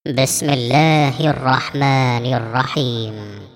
بسم الله الرحمن الرحيم.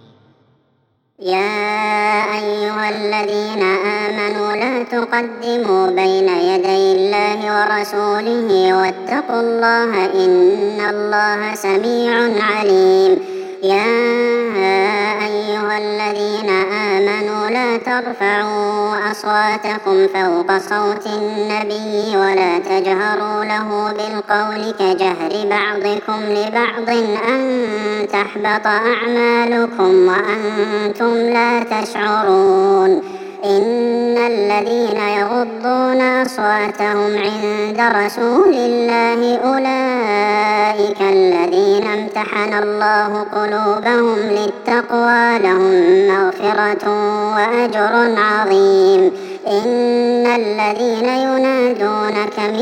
يا أيها الذين آمنوا لا تقدموا بين يدي الله ورسوله واتقوا الله إن الله سميع عليم. يا أيها الذين آمنوا لا ترفعوا أصواتكم فوق صوت النبي ولا تجهروا له بالقول كجهر بعضكم لبعض أن تحبط أعمالكم وأنتم لا تشعرون. إن الذين يغضون أصواتهم عند رسول الله أولئك الذين امتحن الله قلوبهم للتقوى لهم مغفرة وأجر عظيم. إن الذين ينادونك من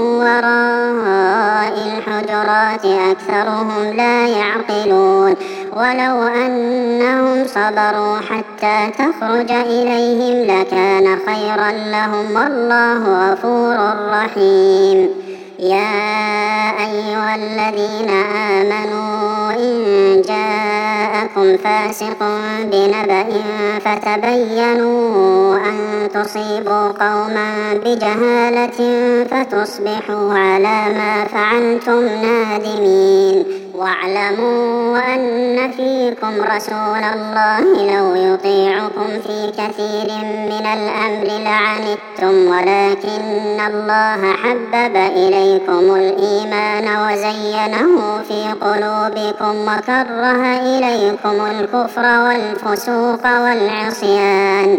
وراء الحجرات أكثرهم لا يعقلون. ولو أنهم صبروا حتى تخرج إليهم لكان خيرا لهم والله غفور رحيم. يا أيها الذين آمنوا إن جاءكم فاسق بنبأ فتبينوا أن تصيبوا قوما بجهالة فتصبحوا على ما فعلتم نادمين. واعلموا أن فيكم رسول الله لو يطيعكم في كثير من الأمر لعنتم ولكن الله حبب إليكم الإيمان وزينه في قلوبكم وكره إليكم الكفر والفسوق والعصيان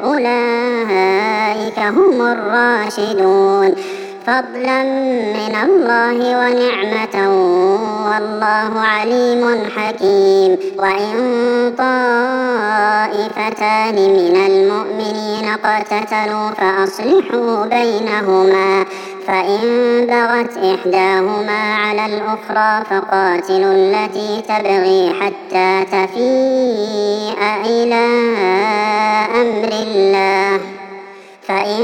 أولئك هم الراشدون فضلا من الله ونعمة والله عليم حكيم. وإن طائفتان من المؤمنين اقتتلوا فأصلحوا بينهما فإن بغت إحداهما على الأخرى فقاتلوا التي تبغي حتى تفيء إلى أمر الله فإن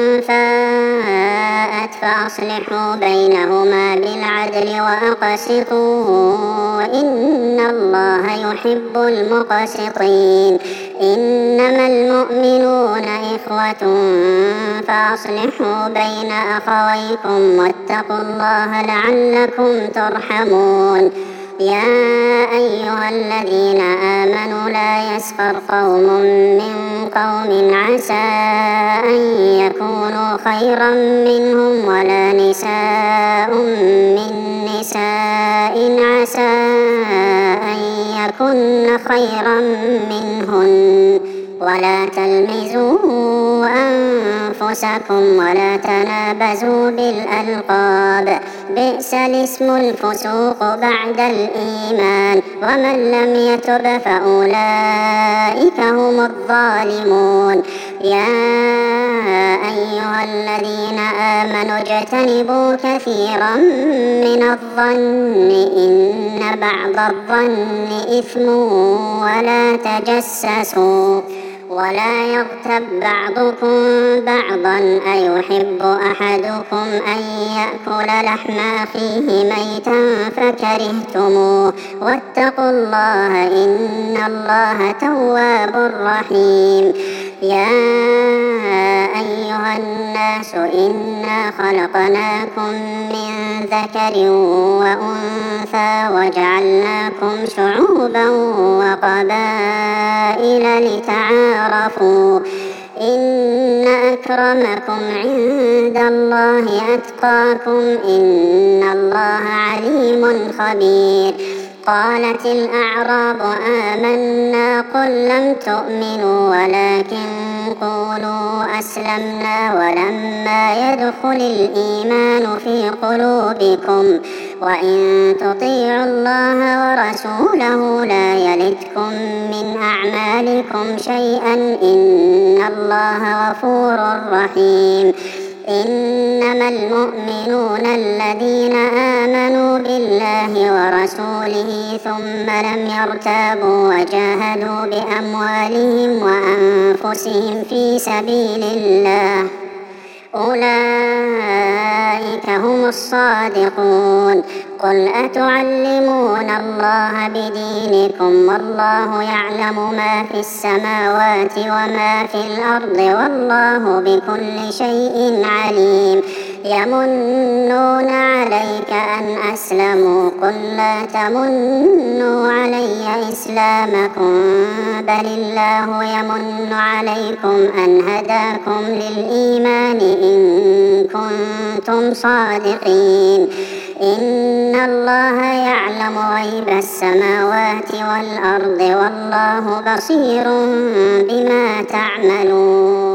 فاءت فأصلحوا بينهما بالعدل وأقسطوا إن الله يحب المقسطين. إنما المؤمنون إخوة فأصلحوا بين أخويكم واتقوا الله لعلكم ترحمون. يا أيها الذين آمنوا لا يسخر قوم من قوم عسى أن يكونوا خيرا منهم ولا نساء من نساء عسى أن يكن خيرا منهن ولا تلمزوا أنفسكم ولا تنابزوا بالألقاب بئس الاسم الفسوق بعد الإيمان ومن لم يتب فأولئك هم الظالمون. يا أيها الذين آمنوا اجتنبوا كثيرا من الظن إن بعض الظن إثم ولا تجسسوا ولا يغتب بعضكم بعضا أيحب أحدكم أن يأكل لحم أخيه ميتا فكرهتموه واتقوا الله إن الله تواب رحيم. يا أيها الناس إنا خلقناكم من ذكر وأنثى وجعلناكم شعوبا وقبائل لتعارفوا إن أكرمكم عند الله أتقاكم إن الله عليم خبير. قالت الأعراب آمنا قل لم تؤمنوا ولكن قولوا أسلمنا ولما يدخل الإيمان في قلوبكم وإن تطيعوا الله ورسوله لا يلتكم من أعمالكم شيئا إن الله غفور رحيم. إنما المؤمنون الذين آمنوا بالله ورسوله ثم لم يرتابوا وجاهدوا بأموالهم وأنفسهم في سبيل الله أولئك هم الصادقون. قل أتعلمون الله بدينكم والله يعلم ما في السماوات وما في الأرض والله بكل شيء عليم. يمنون عليك أن أسلموا قل لا تمنوا علي إسلامكم بل الله يمن عليكم أن هداكم للإيمان إن كنتم صادقين. إن الله يعلم غيب السماوات والأرض والله بصير بما تعملون.